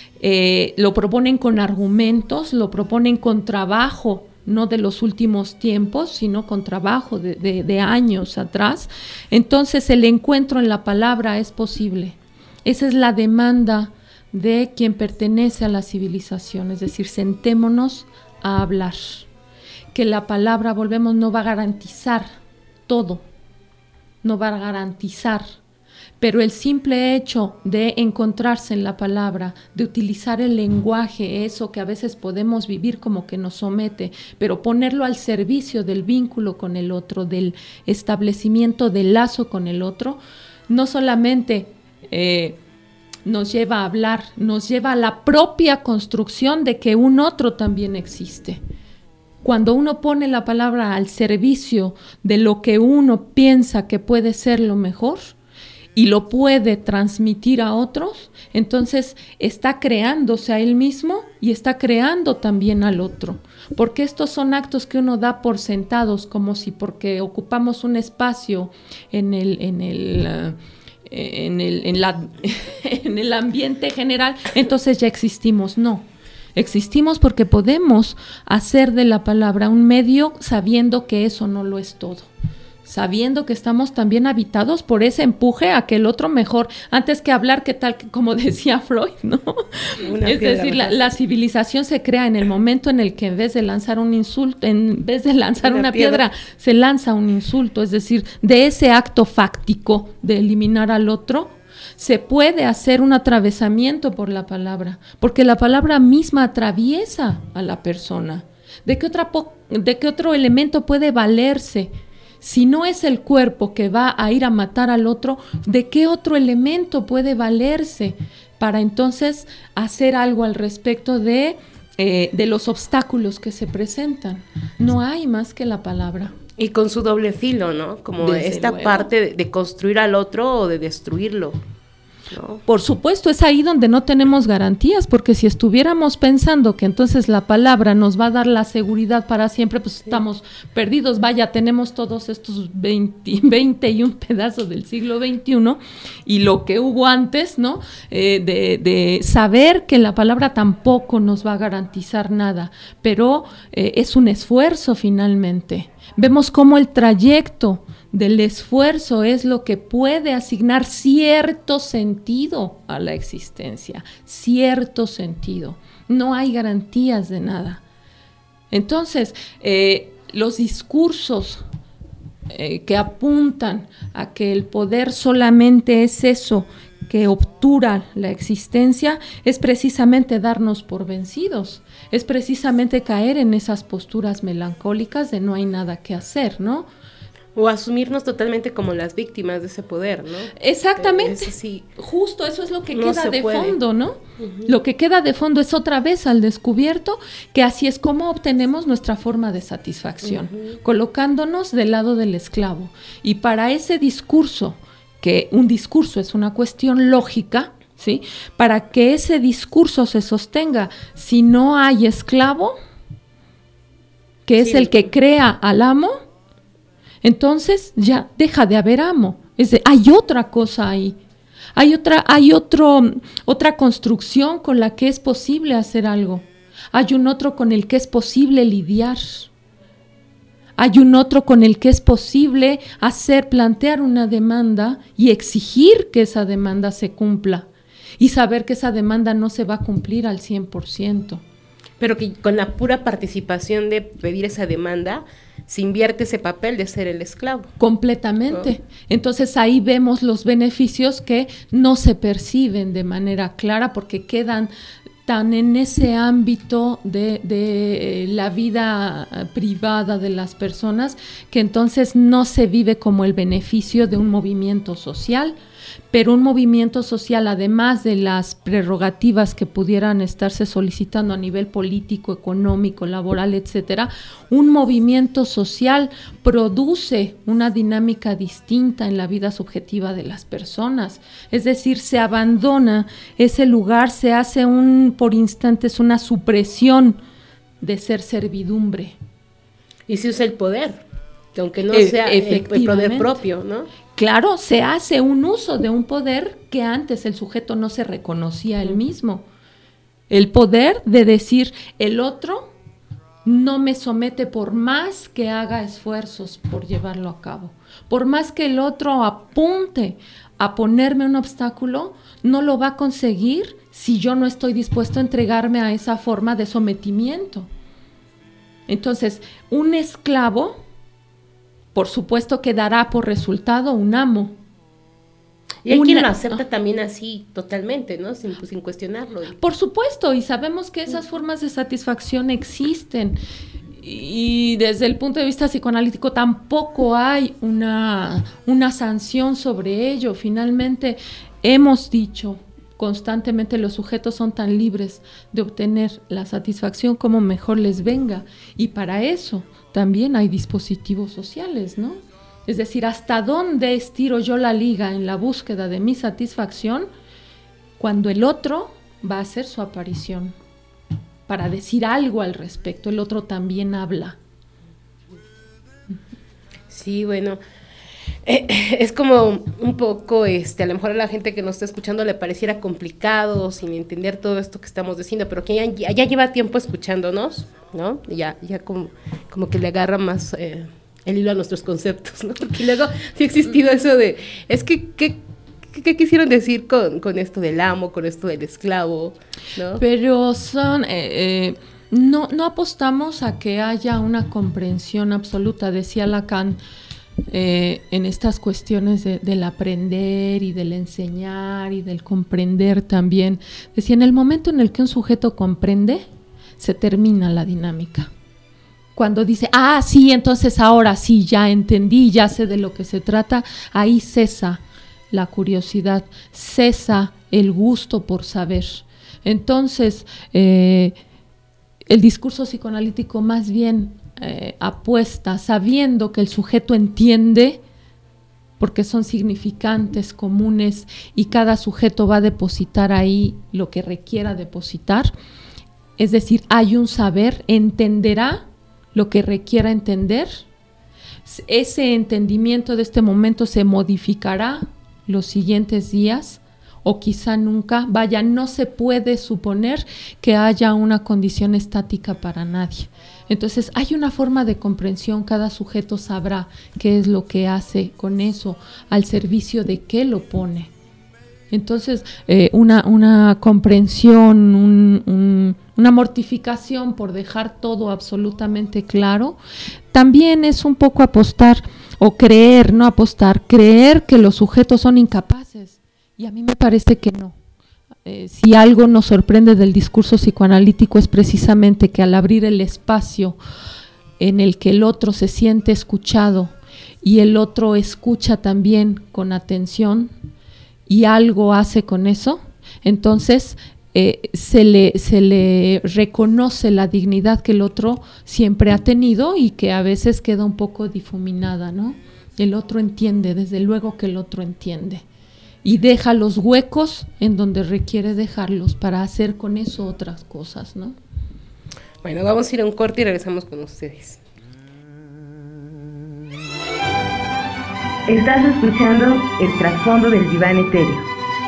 Speaker 4: eh, lo proponen con argumentos, lo proponen con trabajo, no de los últimos tiempos, sino con trabajo de, de, de años atrás. Entonces el encuentro en la palabra es posible. Esa es la demanda de quien pertenece a la civilización, es decir, sentémonos a hablar. Que la palabra, volvemos, no va a garantizar todo, no va a garantizar, pero el simple hecho de encontrarse en la palabra, de utilizar el lenguaje, eso que a veces podemos vivir como que nos somete, pero ponerlo al servicio del vínculo con el otro, del establecimiento del lazo con el otro, no solamente eh, nos lleva a hablar, nos lleva a la propia construcción de que un otro también existe. Cuando uno pone la palabra al servicio de lo que uno piensa que puede ser lo mejor y lo puede transmitir a otros, entonces está creándose a él mismo y está creando también al otro. Porque estos son actos que uno da por sentados, como si porque ocupamos un espacio en el... En el uh, En el, en, la, en el ambiente general, entonces ya existimos. No, existimos porque podemos hacer de la palabra un medio sabiendo que eso no lo es todo, sabiendo que estamos también habitados por ese empuje a que el otro mejor, antes que hablar, ¿qué tal? Como decía Freud, ¿no? Una es decir, la, la civilización se crea en el momento en el que en vez de lanzar un insulto, en vez de lanzar una, una piedra, piedra, se lanza un insulto, es decir, de ese acto fáctico de eliminar al otro, se puede hacer un atravesamiento por la palabra, porque la palabra misma atraviesa a la persona. ¿De qué otra po- de qué otro elemento puede valerse? Si no es el cuerpo que va a ir a matar al otro, ¿de qué otro elemento puede valerse para entonces hacer algo al respecto de, eh, de los obstáculos que se presentan? No hay más que la palabra.
Speaker 3: Y con su doble filo, ¿no? Como Desde esta luego. parte de, de construir al otro o de destruirlo, ¿no?
Speaker 4: Por supuesto, es ahí donde no tenemos garantías, porque si estuviéramos pensando que entonces la palabra nos va a dar la seguridad para siempre, pues sí. estamos perdidos. Vaya, tenemos todos estos veinte, veinte y un pedazos del siglo veintiuno y lo que hubo antes, ¿no? Eh, de, de saber que la palabra tampoco nos va a garantizar nada, pero eh, es un esfuerzo finalmente. Vemos cómo el trayecto del esfuerzo es lo que puede asignar cierto sentido a la existencia, cierto sentido. No hay garantías de nada. Entonces, eh, los discursos eh, que apuntan a que el poder solamente es eso que obtura la existencia, es precisamente darnos por vencidos, es precisamente caer en esas posturas melancólicas de no hay nada que hacer, ¿no?
Speaker 3: O asumirnos totalmente como las víctimas de ese poder, ¿no?
Speaker 4: Exactamente.
Speaker 3: Eso sí,
Speaker 4: justo eso es lo que
Speaker 3: no
Speaker 4: queda de
Speaker 3: puede.
Speaker 4: fondo, ¿no?
Speaker 3: Uh-huh.
Speaker 4: Lo que queda de fondo es otra vez al descubierto que así es como obtenemos nuestra forma de satisfacción, uh-huh. colocándonos del lado del esclavo. Y para ese discurso, que un discurso es una cuestión lógica, ¿sí? Para que ese discurso se sostenga, si no hay esclavo, que es sí. el que crea al amo, entonces ya deja de haber amo. Es de, hay otra cosa ahí. Hay otra, hay otro, otra construcción con la que es posible hacer algo. Hay un otro con el que es posible lidiar. Hay un otro con el que es posible hacer, plantear una demanda y exigir que esa demanda se cumpla. Y saber que esa demanda no se va a cumplir al cien por ciento.
Speaker 3: Pero que con la pura participación de pedir esa demanda, se invierte ese papel de ser el esclavo.
Speaker 4: Completamente. ¿No? Entonces ahí vemos los beneficios que no se perciben de manera clara porque quedan tan en ese ámbito de, de la vida privada de las personas que entonces no se vive como el beneficio de un movimiento social, pero un movimiento social, además de las prerrogativas que pudieran estarse solicitando a nivel político, económico, laboral, etcétera, un movimiento social produce una dinámica distinta en la vida subjetiva de las personas. Es decir, se abandona ese lugar, se hace un, por instantes, una supresión de ser servidumbre.
Speaker 3: Y se usa el poder, que aunque no e- sea el, el poder propio, ¿no?
Speaker 4: Claro, se hace un uso de un poder que antes el sujeto no se reconocía él mismo. El poder de decir, el otro no me somete por más que haga esfuerzos por llevarlo a cabo. Por más que el otro apunte a ponerme un obstáculo, no lo va a conseguir si yo no estoy dispuesto a entregarme a esa forma de sometimiento. Entonces, un esclavo, por supuesto que dará por resultado un amo.
Speaker 3: Y hay
Speaker 4: Una,
Speaker 3: quien lo acepta ah, también así totalmente, ¿no? Sin, sin cuestionarlo.
Speaker 4: Por supuesto, y sabemos que esas formas de satisfacción existen. Y desde el punto de vista psicoanalítico tampoco hay una, una sanción sobre ello. Finalmente, hemos dicho constantemente, los sujetos son tan libres de obtener la satisfacción como mejor les venga. Y para eso también hay dispositivos sociales, ¿no? Es decir, ¿hasta dónde estiro yo la liga en la búsqueda de mi satisfacción cuando el otro va a hacer su aparición para decir algo al respecto? El otro también habla.
Speaker 3: Sí, bueno, eh, es como un poco, este, a lo mejor a la gente que nos está escuchando le pareciera complicado, sin entender todo esto que estamos diciendo, pero que ya, ya lleva tiempo escuchándonos, ¿no? Ya, ya como, como que le agarra más eh, el hilo a nuestros conceptos, ¿no? Porque luego sí ha existido eso de, es que, ¿qué, qué quisieron decir con, con esto del amo, con esto del esclavo, ¿no?
Speaker 4: Pero son... Eh, eh, no, no apostamos a que haya una comprensión absoluta, decía Lacan, eh, en estas cuestiones de, del aprender y del enseñar y del comprender también. Decía, en el momento en el que un sujeto comprende, se termina la dinámica. Cuando dice, ah, sí, entonces ahora sí, ya entendí, ya sé de lo que se trata, ahí cesa la curiosidad, cesa el gusto por saber. Entonces, eh, el discurso psicoanalítico más bien eh, apuesta, sabiendo que el sujeto entiende, porque son significantes comunes y cada sujeto va a depositar ahí lo que requiera depositar. Es decir, hay un saber, entenderá lo que requiera entender. Ese entendimiento de este momento se modificará los siguientes días o quizá nunca. Vaya, no se puede suponer que haya una condición estática para nadie. Entonces, hay una forma de comprensión, cada sujeto sabrá qué es lo que hace con eso, al servicio de qué lo pone. Entonces, eh, una, una comprensión, un, un, una mortificación por dejar todo absolutamente claro, también es un poco apostar o creer, no apostar, creer que los sujetos son incapaces. Y a mí me parece que no. Eh, si algo nos sorprende del discurso psicoanalítico es precisamente que al abrir el espacio en el que el otro se siente escuchado y el otro escucha también con atención y algo hace con eso, entonces eh, se le, se le reconoce la dignidad que el otro siempre ha tenido y que a veces queda un poco difuminada, ¿no? El otro entiende, desde luego que el otro entiende. Y deja los huecos en donde requiere dejarlos para hacer con eso otras cosas, ¿no?
Speaker 3: Bueno, vamos a ir a un corte y regresamos con ustedes.
Speaker 2: Estás escuchando el trasfondo del diván etéreo.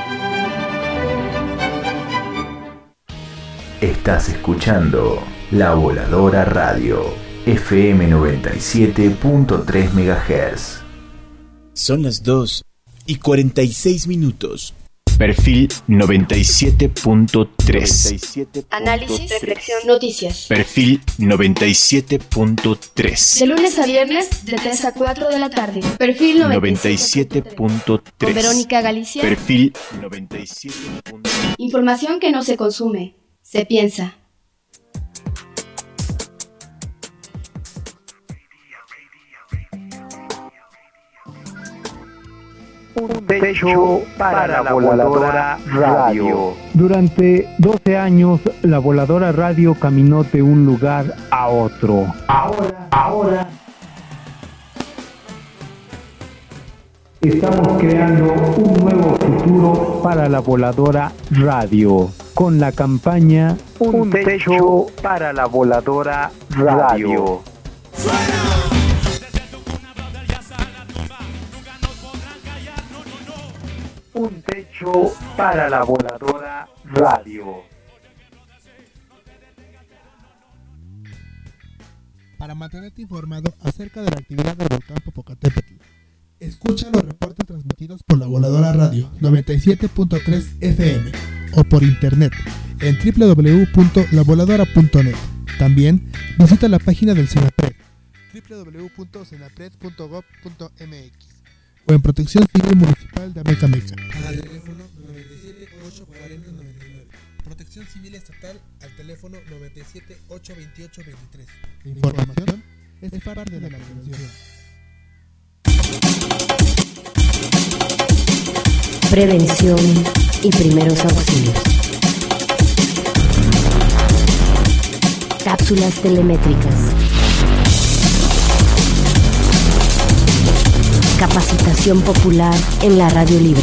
Speaker 6: Estás escuchando La Voladora Radio, F M noventa y siete punto tres megahertz. Son las dos y cuarenta y seis minutos. Perfil noventa y siete punto tres.
Speaker 8: Análisis, reflexión, noticias.
Speaker 6: Perfil noventa y siete punto tres.
Speaker 8: De lunes a viernes, de tres a cuatro de la tarde. Perfil
Speaker 6: noventa y siete punto tres.
Speaker 8: Con Verónica Galicia.
Speaker 6: Perfil noventa y siete punto tres.
Speaker 8: Información que no se consume, se piensa.
Speaker 9: Un techo para la Voladora Radio.
Speaker 10: Durante doce años, la Voladora Radio caminó de un lugar a otro.
Speaker 9: Ahora, ahora,
Speaker 10: estamos creando un nuevo futuro para la Voladora Radio, con la campaña
Speaker 9: Un techo para la Voladora Radio. Un techo para la Voladora Radio.
Speaker 11: Para mantenerte informado acerca de la actividad del volcán Popocatépetl, escucha los reportes transmitidos por la Voladora Radio noventa y siete punto tres F M o por internet en doble u doble u doble u punto la voladora punto net. También visita la página del Senapred, doble u doble u doble u punto senapred punto gob punto m x, o en Protección Civil Municipal de Amecameca al teléfono noventa y siete, ocho cuarenta, noventa y nueve. Protección Civil Estatal al teléfono noventa y siete, ocho veintiocho, veintitrés. La información es parte de la prevención.
Speaker 12: Prevención y primeros auxilios. Cápsulas telemétricas. Capacitación popular en la radio libre.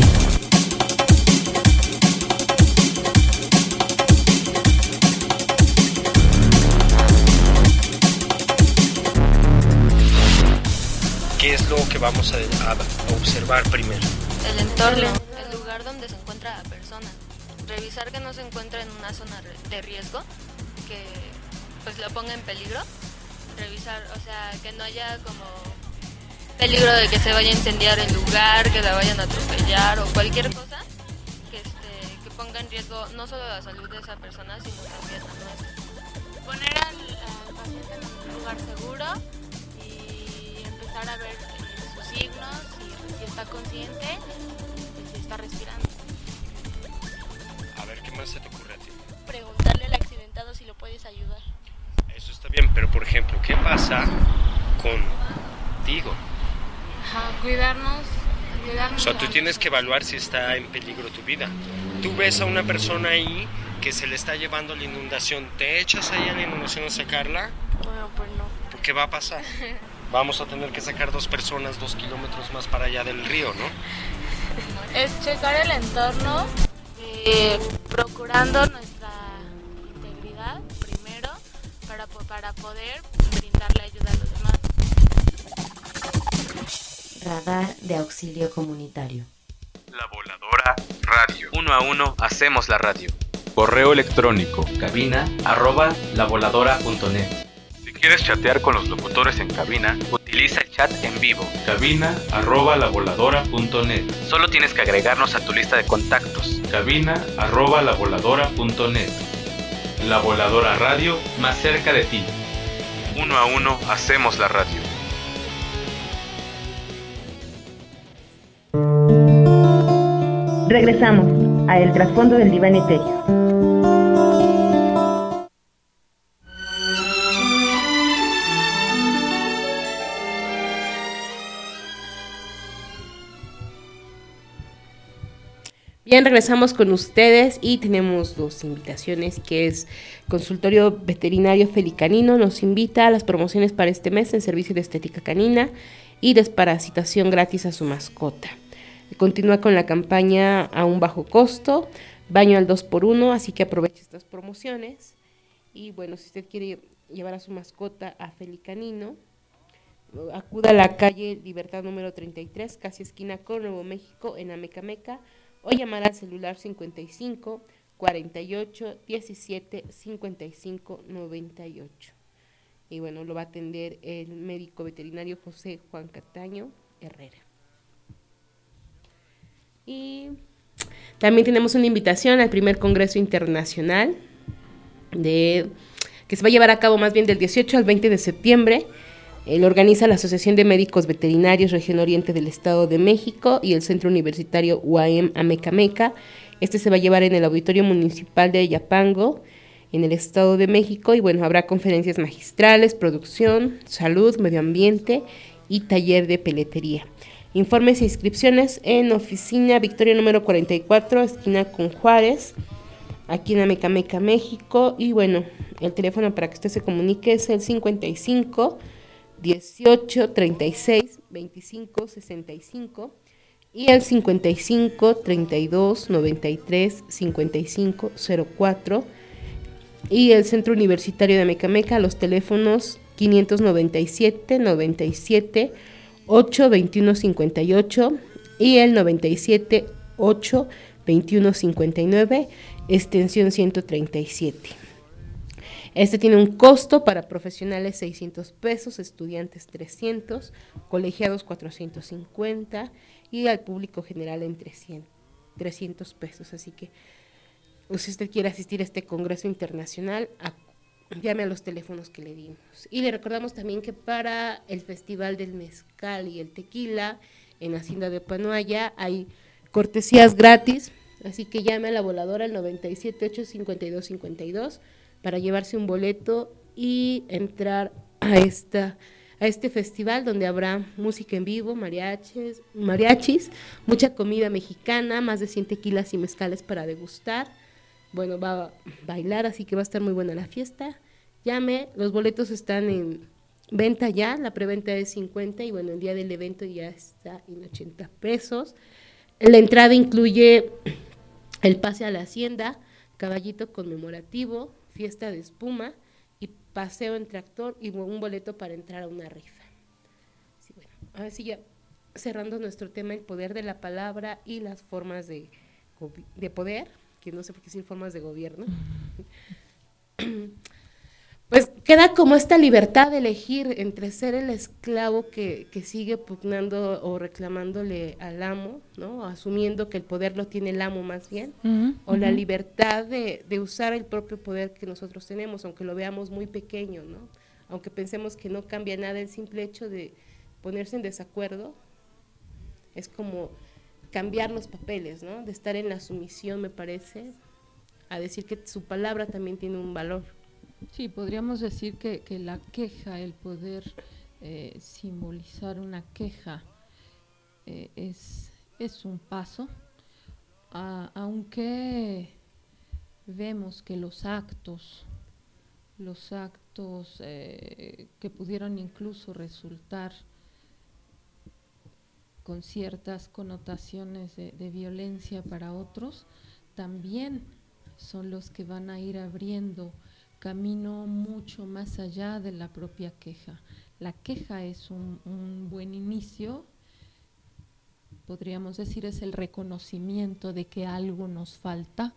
Speaker 13: ¿Qué es lo que vamos a, a observar primero?
Speaker 14: El entorno, el lugar donde se encuentra la persona. Revisar que no se encuentra en una zona de riesgo, que pues la ponga en peligro. Revisar, o sea, que no haya como peligro de que se vaya a incendiar el lugar, que la vayan a atropellar o cualquier cosa que, este, que ponga en riesgo no solo la salud de esa persona, sino también la nuestra.
Speaker 15: Poner al, al paciente en un lugar seguro y empezar a ver eh, sus signos, si, si está consciente y si está respirando.
Speaker 13: A ver, ¿qué más se te ocurre a ti?
Speaker 15: Preguntarle al accidentado si lo puedes ayudar.
Speaker 13: Eso está bien, pero por ejemplo, ¿qué pasa contigo?
Speaker 15: Ajá, cuidarnos, cuidarnos.
Speaker 13: O sea, tú tienes que evaluar si está en peligro tu vida. Tú ves a una persona ahí que se le está llevando la inundación, ¿te echas ahí a la inundación a sacarla?
Speaker 15: Bueno, pues no.
Speaker 13: ¿Qué va a pasar? Vamos a tener que sacar dos personas dos kilómetros más para allá del río, ¿no?
Speaker 15: Es checar el entorno, eh, procurando nuestra integridad primero para, para poder brindarle ayuda a los demás.
Speaker 12: Radar de auxilio comunitario.
Speaker 5: La Voladora Radio. Uno a uno hacemos la radio. Correo electrónico cabina arroba lavoladora punto net. Si quieres chatear con los locutores en cabina, utiliza el chat en vivo. Cabina arroba lavoladora punto net. Solo tienes que agregarnos a tu lista de contactos. Cabina arroba lavoladora punto net. La Voladora Radio, más cerca de ti. Uno a uno hacemos la radio.
Speaker 2: Regresamos a El Trasfondo del Diván Etéreo.
Speaker 3: Bien, regresamos con ustedes y tenemos dos invitaciones, que es Consultorio Veterinario Felicanino nos invita a las promociones para este mes en servicio de estética canina y desparasitación gratis a su mascota. Continúa con la campaña a un bajo costo, baño al dos por uno, así que aproveche estas promociones. Y bueno, si usted quiere llevar a su mascota a Felicanino, acuda a la calle Libertad número treinta y tres, casi esquina con Nuevo México, en Amecameca, o llamar al celular cincuenta y cinco, cuarenta y ocho, diecisiete, cincuenta y cinco, noventa y ocho. Y bueno, lo va a atender el médico veterinario José Juan Cataño Herrera. Y también tenemos una invitación al primer Congreso Internacional de, que se va a llevar a cabo más bien del dieciocho al veinte de septiembre. Eh, lo organiza la Asociación de Médicos Veterinarios Región Oriente del Estado de México y el Centro Universitario U A M Amecameca. Este se va a llevar en el Auditorio Municipal de Ayapango, en el Estado de México, y bueno, habrá conferencias magistrales, producción, salud, medio ambiente y taller de peletería. Informes e inscripciones en oficina Victoria número cuarenta y cuatro, esquina con Juárez, aquí en Amecameca, México. Y bueno, el teléfono para que usted se comunique es el cincuenta y cinco, dieciocho, treinta y seis, veinticinco, sesenta y cinco y el cincuenta y cinco, treinta y dos, noventa y tres, cincuenta y cinco, cero cuatro. Y el Centro Universitario de Amecameca, los teléfonos quinientos noventa y siete, noventa y siete, ocho, veintiuno, cincuenta y ocho y el noventa y siete, ocho, veintiuno, cincuenta y nueve, extensión ciento treinta y siete. Este tiene un costo para profesionales seiscientos pesos, estudiantes trescientos, colegiados cuatrocientos cincuenta y al público general en trescientos pesos. Así que si usted quiere asistir a este congreso internacional, a llame a los teléfonos que le dimos. Y le recordamos también que para el Festival del Mezcal y el Tequila en Hacienda de Panoaya hay cortesías gratis, así que llame a la voladora al noventa y siete, ocho, cincuenta y dos, cincuenta y dos para llevarse un boleto y entrar a esta a este festival donde habrá música en vivo, mariachis, mariachis, mucha comida mexicana, más de cien tequilas y mezcales para degustar. Bueno, va a bailar, así que va a estar muy buena la fiesta. Llame, los boletos están en venta ya, la preventa es cincuenta y bueno, el día del evento ya está en ochenta pesos. La entrada incluye el pase a la hacienda, caballito conmemorativo, fiesta de espuma y paseo en tractor y un boleto para entrar a una rifa. Sí, bueno, ahora sí ya cerrando nuestro tema, el poder de la palabra y las formas de, de poder, que no sé por qué decir formas de gobierno, pues queda como esta libertad de elegir entre ser el esclavo que, que sigue pugnando o reclamándole al amo, ¿no? Asumiendo que el poder lo tiene el amo más bien, uh-huh, o uh-huh. la libertad de, de usar el propio poder que nosotros tenemos, aunque lo veamos muy pequeño, ¿no? Aunque pensemos que no cambia nada, el simple hecho de ponerse en desacuerdo es como cambiar los papeles, ¿no? De estar en la sumisión, me parece, a decir que su palabra también tiene un valor.
Speaker 4: Sí, podríamos decir que, que la queja, el poder eh, simbolizar una queja eh, es, es un paso, a, aunque vemos que los actos, los actos eh, que pudieron incluso resultar con ciertas connotaciones de, de violencia para otros, también son los que van a ir abriendo camino mucho más allá de la propia queja. La queja es un, un buen inicio, podríamos decir, es el reconocimiento de que algo nos falta,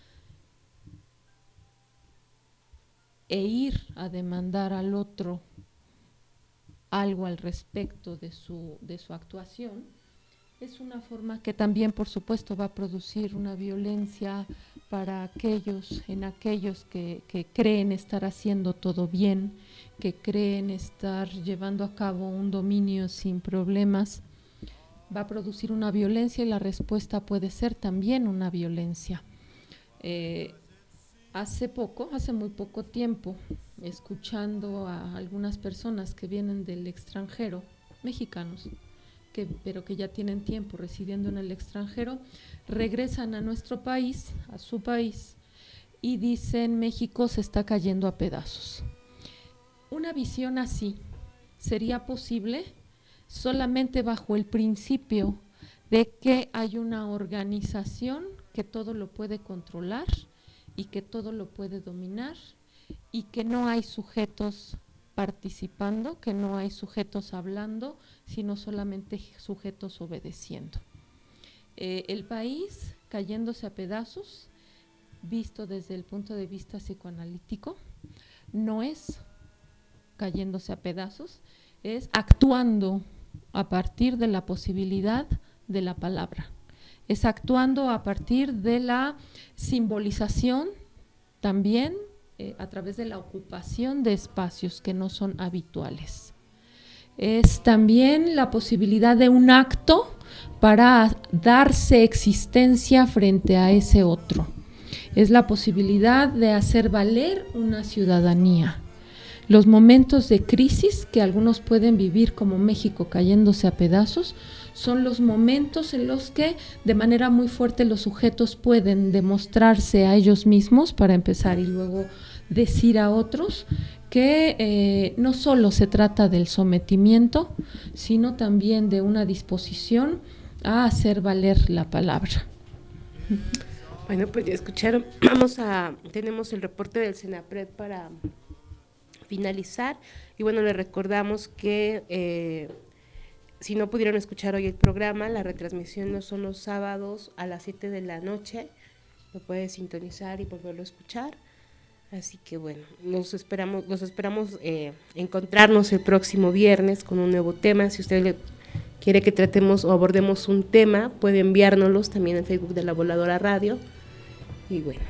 Speaker 4: e ir a demandar al otro algo al respecto de su, de su actuación, es una forma que también, por supuesto, va a producir una violencia para aquellos, en aquellos que, que creen estar haciendo todo bien, que creen estar llevando a cabo un dominio sin problemas. Va a producir una violencia y la respuesta puede ser también una violencia. Eh, hace poco, hace muy poco tiempo, escuchando a algunas personas que vienen del extranjero, mexicanos, que, pero que ya tienen tiempo residiendo en el extranjero, regresan a nuestro país, a su país, y dicen: México se está cayendo a pedazos. Una visión así sería posible solamente bajo el principio de que hay una organización que todo lo puede controlar y que todo lo puede dominar, y que no hay sujetos participando, que no hay sujetos hablando, sino solamente sujetos obedeciendo. Eh, el país cayéndose a pedazos, visto desde el punto de vista psicoanalítico, no es cayéndose a pedazos, es actuando a partir de la posibilidad de la palabra, es actuando a partir de la simbolización también, eh, a través de la ocupación de espacios que no son habituales. Es también la posibilidad de un acto para darse existencia frente a ese otro. Es la posibilidad de hacer valer una ciudadanía. Los momentos de crisis que algunos pueden vivir, como México cayéndose a pedazos, son los momentos en los que de manera muy fuerte los sujetos pueden demostrarse a ellos mismos para empezar y luego decir a otros que eh, no solo se trata del sometimiento, sino también de una disposición a hacer valer la palabra.
Speaker 3: Bueno, pues ya escucharon, vamos a, tenemos el reporte del Senapred para finalizar, y bueno, les recordamos que eh, si no pudieron escuchar hoy el programa, la retransmisión no son los sábados a las siete de la noche, lo puedes sintonizar y volverlo a escuchar, así que bueno, nos esperamos, nos esperamos eh, encontrarnos el próximo viernes con un nuevo tema. Si usted le quiere que tratemos o abordemos un tema, puede enviárnoslos también en Facebook de La Voladora Radio. Y bueno,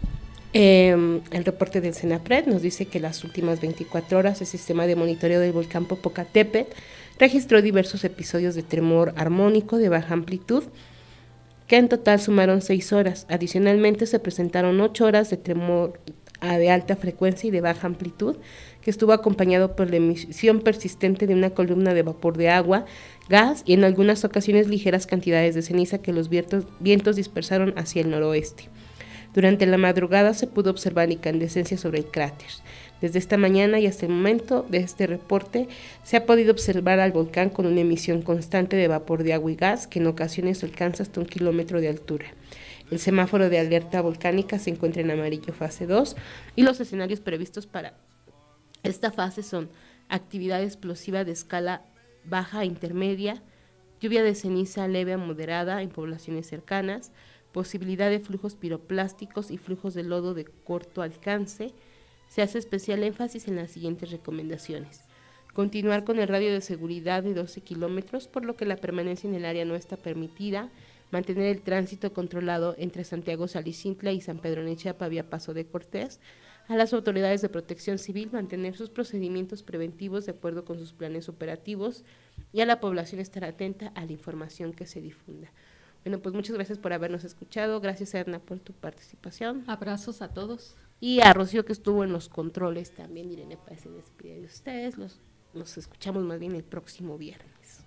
Speaker 3: eh, el reporte del Senapred nos dice que las últimas veinticuatro horas el sistema de monitoreo del volcán Popocatépetl registró diversos episodios de tremor armónico de baja amplitud, que en total sumaron seis horas. Adicionalmente se presentaron ocho horas de tremor de alta frecuencia y de baja amplitud, que estuvo acompañado por la emisión persistente de una columna de vapor de agua, gas y en algunas ocasiones ligeras cantidades de ceniza que los vientos, vientos dispersaron hacia el noroeste. Durante la madrugada se pudo observar incandescencia sobre el cráter. Desde esta mañana y hasta el momento de este reporte se ha podido observar al volcán con una emisión constante de vapor de agua y gas que en ocasiones alcanza hasta un kilómetro de altura. El semáforo de alerta volcánica se encuentra en amarillo fase dos y los escenarios previstos para esta fase son actividad explosiva de escala baja a intermedia, lluvia de ceniza leve a moderada en poblaciones cercanas, posibilidad de flujos piroplásticos y flujos de lodo de corto alcance. Se hace especial énfasis en las siguientes recomendaciones: continuar con el radio de seguridad de doce kilómetros, por lo que la permanencia en el área no está permitida, mantener el tránsito controlado entre Santiago Salicintla y San Pedro Nechiapa vía Paso de Cortés, a las autoridades de protección civil mantener sus procedimientos preventivos de acuerdo con sus planes operativos y a la población estar atenta a la información que se difunda. Bueno, pues muchas gracias por habernos escuchado, gracias Edna por tu participación.
Speaker 4: Abrazos a todos.
Speaker 3: Y a Rocío que estuvo en los controles también. Irene Páez se despide de ustedes, los, nos escuchamos más bien el próximo viernes.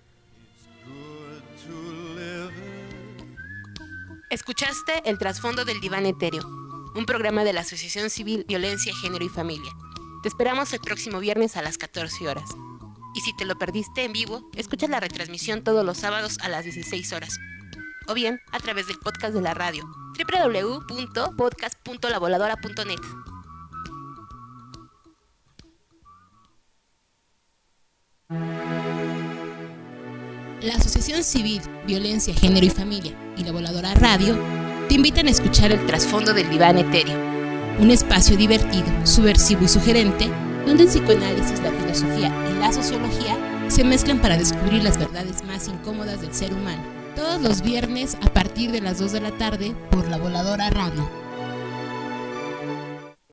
Speaker 3: Escuchaste El Trasfondo del Diván Etéreo, un programa de la Asociación Civil Violencia, Género y Familia. Te esperamos el próximo viernes a las catorce horas. Y si te lo perdiste en vivo, escucha la retransmisión todos los sábados a las dieciséis horas. O bien, a través del podcast de la radio, doble u doble u doble u punto podcast punto la voladora punto net. La Asociación Civil Violencia, Género y Familia y La Voladora Radio te invitan a escuchar El Trasfondo del Diván Etéreo, un espacio divertido, subversivo y sugerente, donde el psicoanálisis, la filosofía y la sociología se mezclan para descubrir las verdades más incómodas del ser humano. Todos los viernes a partir de las dos de la tarde por La Voladora Radio.